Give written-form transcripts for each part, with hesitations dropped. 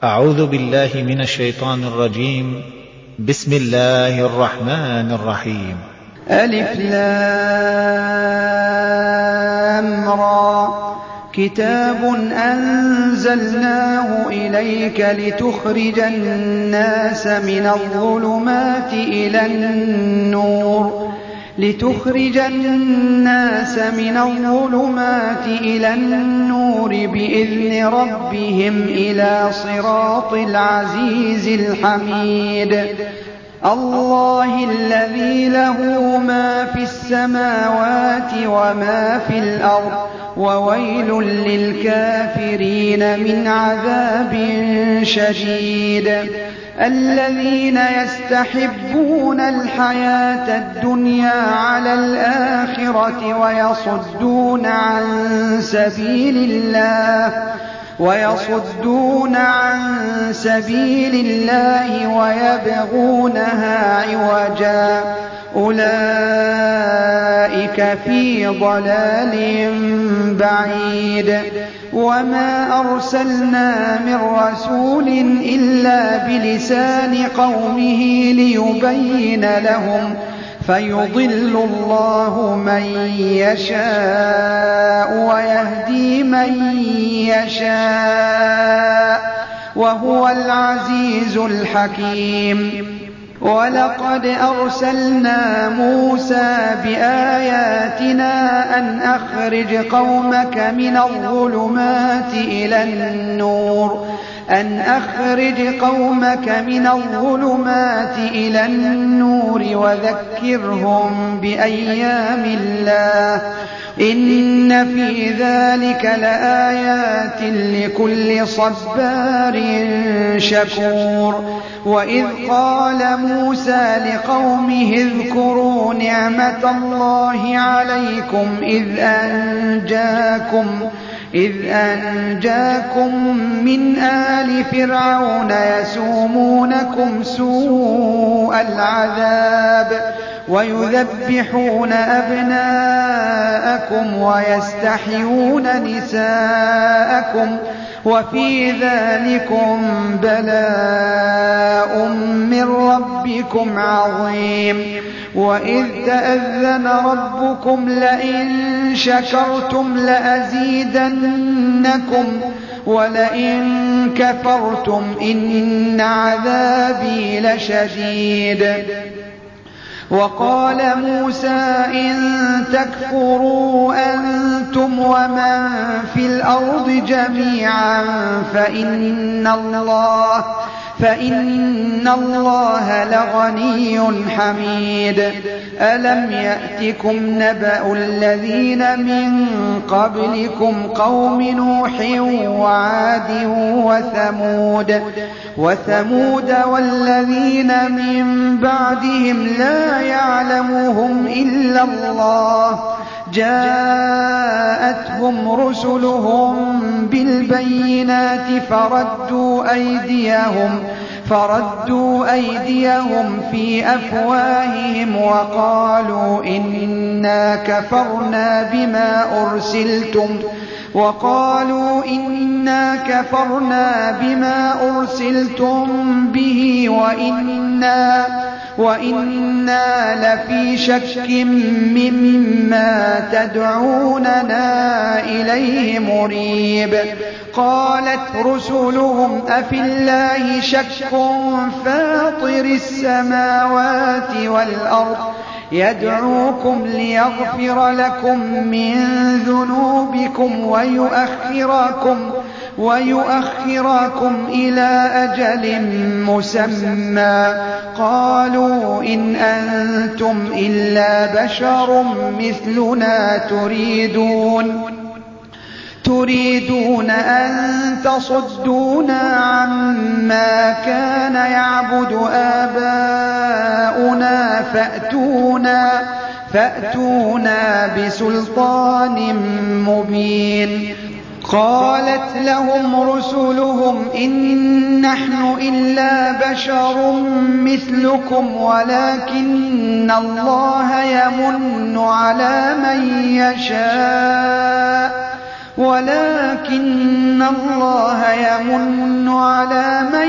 أعوذ بالله من الشيطان الرجيم. بسم الله الرحمن الرحيم. ألف لام را كتاب أنزلناه إليك لتخرج الناس من الظلمات إلى النور بإذن ربهم إلى صراط العزيز الحميد. الله الذي له ما في السماوات وما في الأرض وويل للكافرين من عذاب شديد. الذين يستحبون الحياة الدنيا على الآخرة ويصدون عن سبيل الله ويبغونها عوجا أولئك في ضلال بعيد. وما أرسلنا من رسول إلا بلسان قومه ليبين لهم فيضل الله من يشاء ويهدي من يشاء وهو العزيز الحكيم. ولقد أرسلنا موسى بآياتنا أن أخرج قومك من الظلمات إلى النور وذكرهم بأيام الله إن في ذلك لآيات لكل صبار شكور. وإذ قال موسى لقومه اذكروا نعمة الله عليكم إذ أنجاكم من آل فرعون يسومونكم سوء العذاب ويذبحون أبناءكم ويستحيون نساءكم وفي ذلكم بلاء من ربكم عظيم. وإذ تأذن ربكم لئن شكرتم لأزيدنكم ولئن كفرتم إن عذابي لشديد. وقال موسى إن تكفروا أنتم ومن في الأرض جميعا فإن الله لغني حميد. ألم يأتكم نبأ الذين من قبلكم قوم نوح وعاد وثمود والذين من بعدهم لا يعلمهم إلا الله جاءتهم رسلهم بالبينات فردوا أيديهم في أفواههم وقالوا إنا كفرنا بما أرسلتم به وإنا لفي شك مما تدعوننا إليه مريب. قالت رسلهم أفي الله شك فاطر السماوات والأرض يدعوكم ليغفر لكم من ذنوبكم ويؤخركم إلى أجل مسمى. قالوا إن أنتم إلا بشر مثلنا تريدون أن تصدونا عما كان يعبد آباؤنا فأتونا بسلطان مبين. قالت لهم رسلهم إن نحن إلا بشر مثلكم ولكن الله يمن على من يشاء ولكن الله يمن على من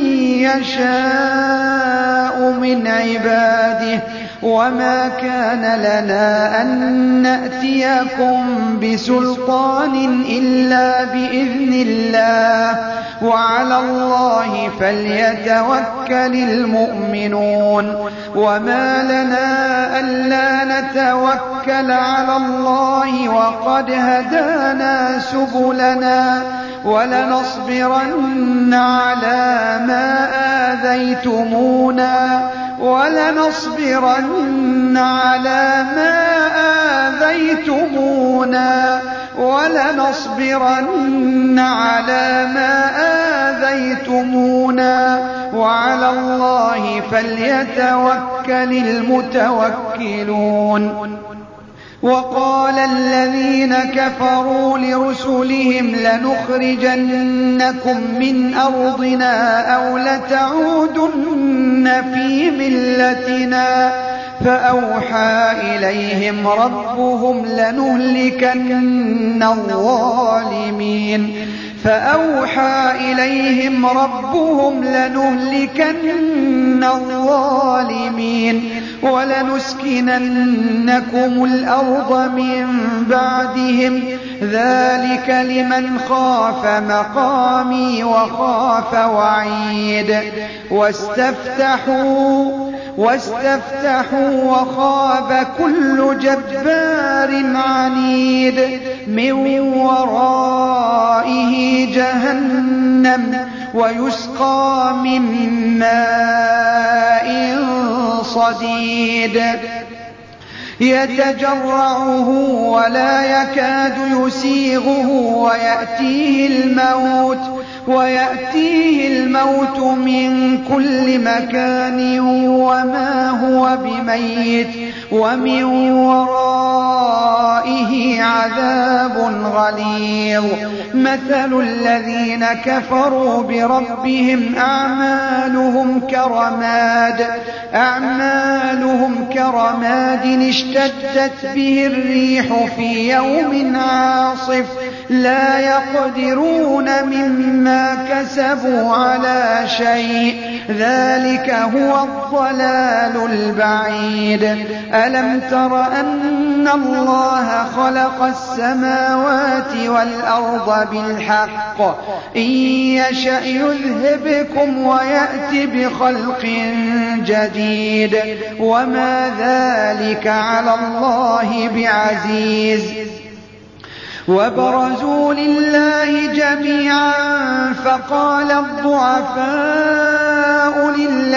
يشاء من عباده وما كان لنا أن نأتيكم بسلطان إلا بإذن الله وعلى الله فليتوكل المؤمنون وما لنا ألا نتوكل على الله وقد هدانا سبلنا ولنصبرن على ما آذيتمونا وعلى الله فليتوكل المتوكلون. وقال الذين كفروا لرسلهم لنخرجنكم من أرضنا أو لتعودن في ملتنا فأوحى إليهم ربهم لنهلكن الظالمين ولنسكننكم الأرض من بعدهم ذلك لمن خاف مقامي وخاف وعيد واستفتحوا وخاب كل جبار عنيد من ورائه جهنم ويسقى من ماء صديد يتجرعه ولا يكاد يسيغه ويأتيه الموت من كل مكان وما هو بميت ومن ورائه عذاب غليظ. مثل الذين كفروا بربهم أعمالهم كرماد اشتدت به الريح في يوم عاصف لا يقدرون مما كسبوا على شيء ذلك هو الضلال البعيد. ألم تر أن الله خلق السماوات والأرض بالحق إن يشأ يذهبكم ويأتي بخلق جديد وما ذلك على الله بعزيز. وبرزوا لله جميعا فقال الضعفاء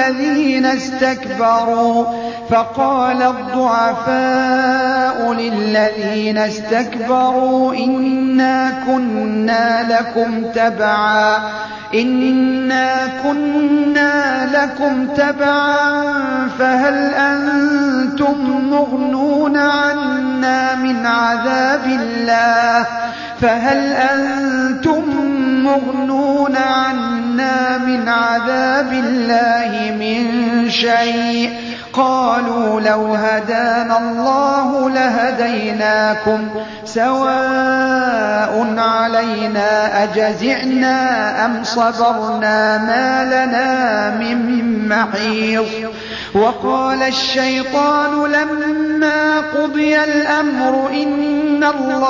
للذين استكبروا إنا كنا لكم تبعا فهل أنتم مغنون عنا من عذاب الله من شيء قالوا لو هدانا الله لهديناكم سواء علينا أجزعنا أم صبرنا ما لنا من محيص. وقال الشيطان لما قضي الأمر إن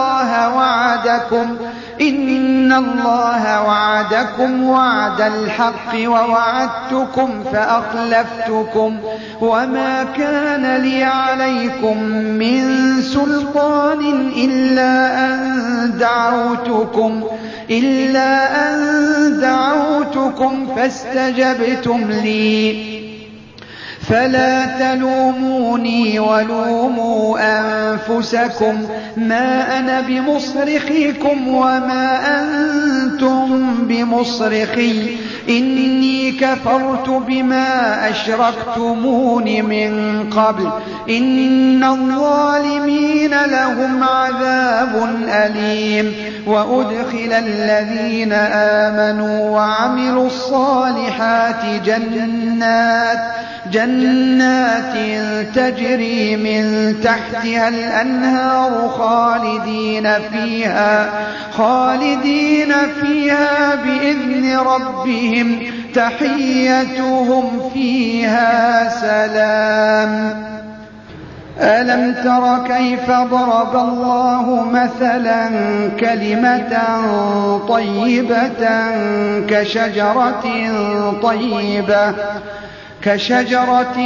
الله وعدكم وعد الحق ووعدتكم فأخلفتكم وما كان لي عليكم من سلطان إلا أن دعوتكم فاستجبتم لي فلا تلوموني ولوموا أنفسكم ما أنا بمصرخكم وما أنتم بمصرخي إني كفرت بما أشركتمون من قبل إن الظالمين لهم عذاب أليم. وأدخل الذين آمنوا وعملوا الصالحات جنات تجري من تحتها الأنهار خالدين فيها بإذن ربهم تحيتهم فيها سلام. ألم تر كيف ضرب الله مثلا كلمة طيبة كشجرة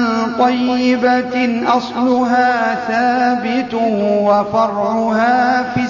طيبة أصلها ثابت وفرعها في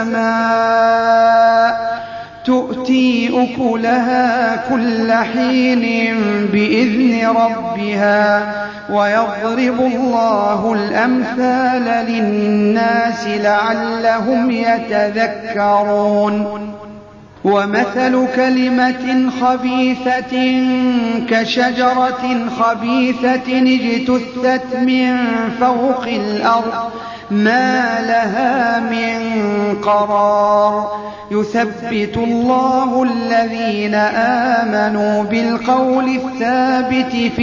السماء تؤتي أكلها كل حين بإذن ربها ويضرب الله الأمثال للناس لعلهم يتذكرون. ومثل كلمة خبيثة كشجرة خبيثة اجتثت من فوق الأرض ما لها من قرار يثبت الله الذين آمنوا بالقول الثابت في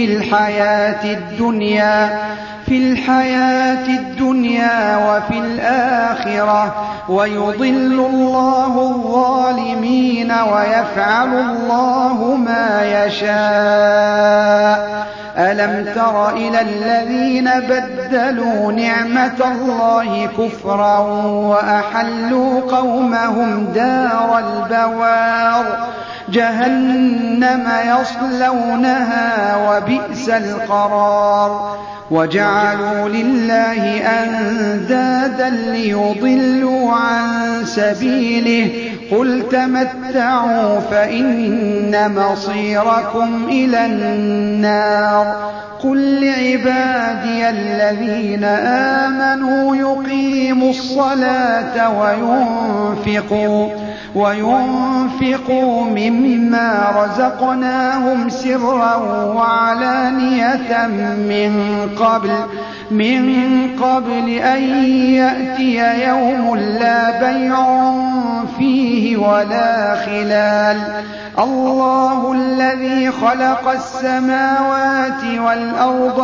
الحياة الدنيا وفي الآخرة ويضل الله الظالمين ويفعل الله ما يشاء. ألم تر إلى الذين بدلوا نعمة الله كفرا وأحلوا قومهم دار البوار جهنم يصلونها وبئس القرار. وجعلوا لله أندادا ليضلوا عن سبيله قل تمتعوا فإن مصيركم إلى النار. قل لعبادي الذين آمنوا يقيموا الصلاة وينفقوا مما رزقناهم سرا وعلانية من قبل أن يأتي يوم لا بيع فيه ولا خلال. الله الذي خلق السماوات والأرض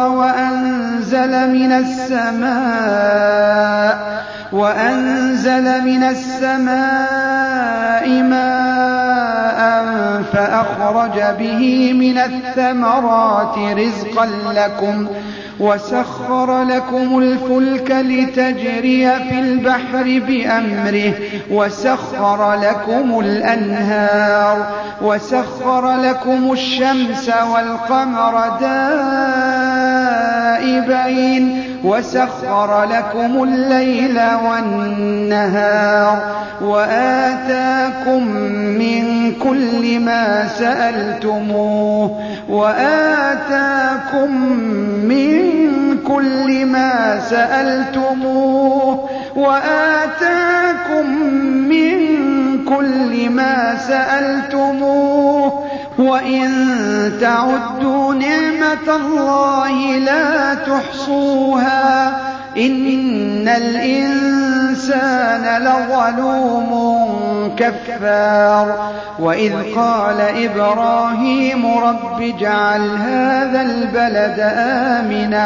وأنزل من السماء ماء فأخرج به من الثمرات رزقا لكم وسخر لكم الفلك لتجري في البحر بأمره وسخر لكم الأنهار وسخر لكم الشمس والقمر دائبين وسخر لكم الليل والنهار وآتاكم من كل ما سألتموه وإن تعدوا نعمة الله لا تحصوها إن الإنسان لظلوم كفار. وإذ قال إبراهيم رب اجعل هذا البلد آمنا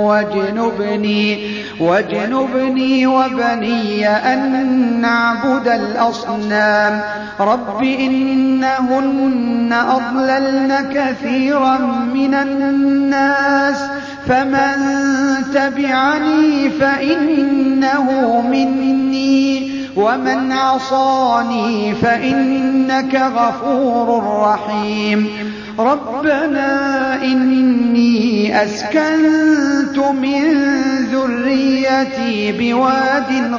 واجنبني وبني أن نعبد الأصنام. رب إنهن أضللن كثيرا من الناس فمن تبعني فإنه مني ومن عصاني فإنك غفور رحيم. ربنا إني أسكنت من ذريتي بواد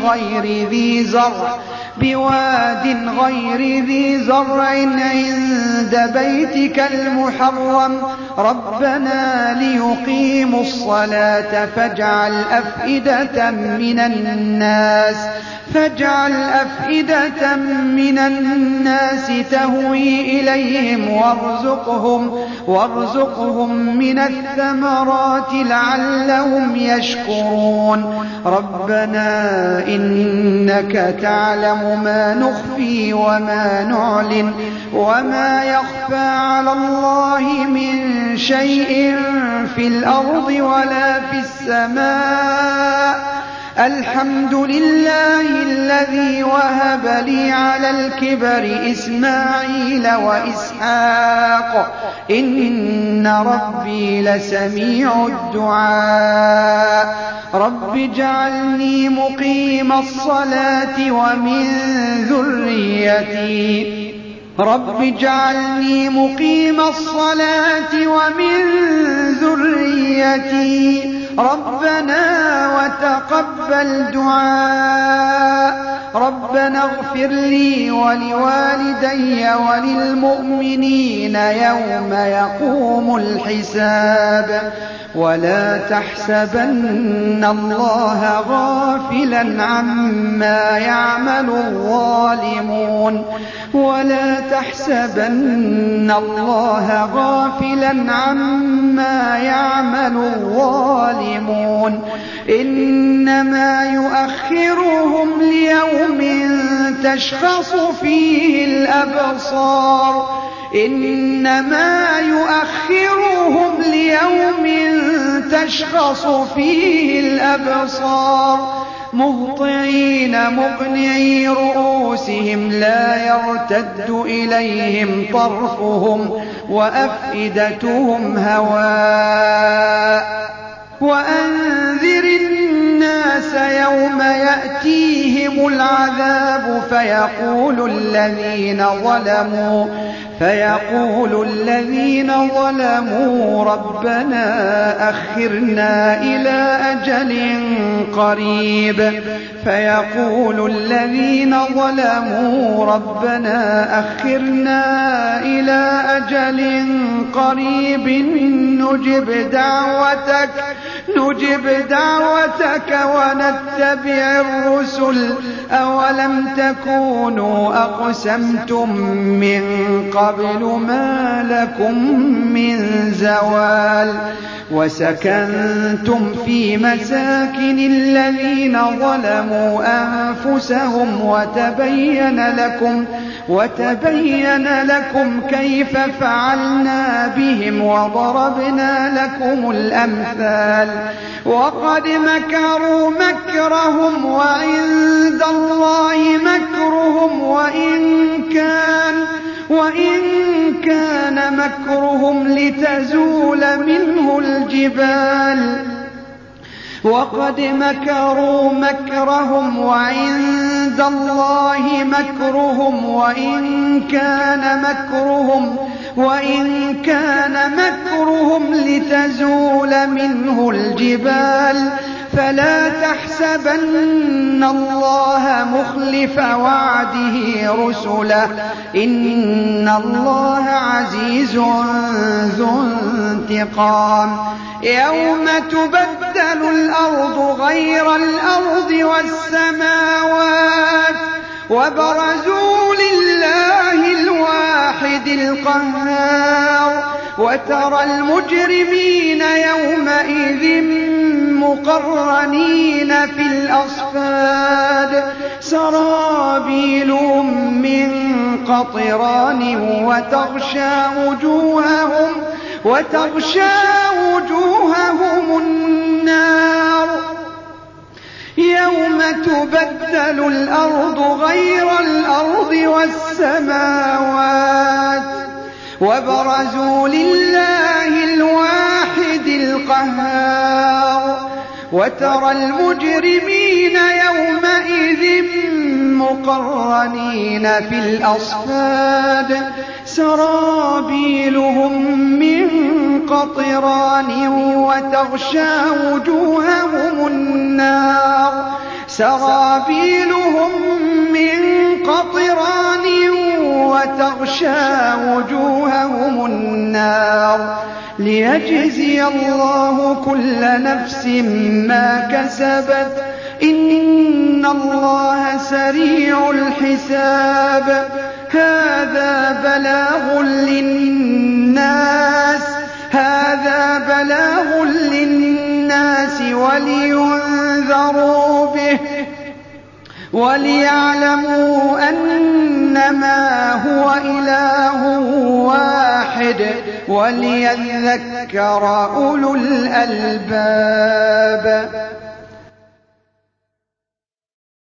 غير ذي زرع عند بيتك المحرم ربنا ليقيموا الصلاة فاجعل أفئدة من الناس تهوي إليهم وارزقهم من الثمرات لعلهم يشكرون ربنا إنك تعلم ما نخفي وما نعلن وما يخفى على الله من شيء في الأرض ولا في السماء الحمد لله الذي وهب لي على الكبر إسماعيل وإسحاق إن ربي لسميع الدعاء رب اجعلني مقيم الصلاة ومن ذريتي رب اجعلني مقيم الصلاة ومن ذريتي ربنا وتقبل دعاء ربنا اغفر لي ولوالدي وللمؤمنين يوم يقوم الحساب ولا تحسبن الله غافلا عما يعمل الظالمون ولا تحسبن الله غافلا عما يعمل الظالمون إنما يؤخرهم ليوم تشخص فيه الأبصار إنما يؤخرهم ليوم تشخص فيه الأبصار مهطعين مقنعي رؤوسهم لا يرتد إليهم طرفهم وأفئدتهم هواء وأنذر الناس يوم يأتيهم العذاب فيقول الذين ظلموا ربنا أخرنا إلى أجل قريب فيقول الذين ظلموا ربنا أخرنا إلى أجل قريب نجب دعوتك ونتبع الرسل أولم تكونوا أقسمتم من قبل ما لكم من زوال وسكنتم في مساكن الذين ظلموا أنفسهم وتبين لكم كيف فعلنا بهم وضربنا لكم الأمثال وقد مكروا مكرهم وعند الله مكرهم وإن كان مكرهم لتزول منه الجبال وقد مكروا مكرهم وعند الله مكرهم وإن كان مكرهم لتزول منه الجبال فلا تحسبن الله مخلف وعده رسله إن الله عزيز ذو انتقام يوم تبدل الأرض غير الأرض والسماوات وبرزوا لله الواحد القهار وترى المجرمين يومئذ مقرنين في الأصفاد سرابيلهم من قطران وتغشى وجوههم النار يوم تبدل الأرض غير الأرض والسماوات وبرزوا لله الواحد القهار وترى المجرمين يومئذ مقرنين في الأصفاد سرابيلهم من قطران وتغشى وجوههم النار سرابيلهم من قطران وتغشى وجوههم النار ليجزي الله كل نفس ما كسبت إن الله سريع الحساب هذا بلاغ للناس هَٰذَا بَلَاغٌ لِّلنَّاسِ وَلِيُنذَرُوا بِهِ وَلِيَعْلَمُوا أَنَّمَا هُوَ إِلَٰهٌ وَاحِدٌ وَلِيَذَّكَّرَ أُولُو الْأَلْبَابِ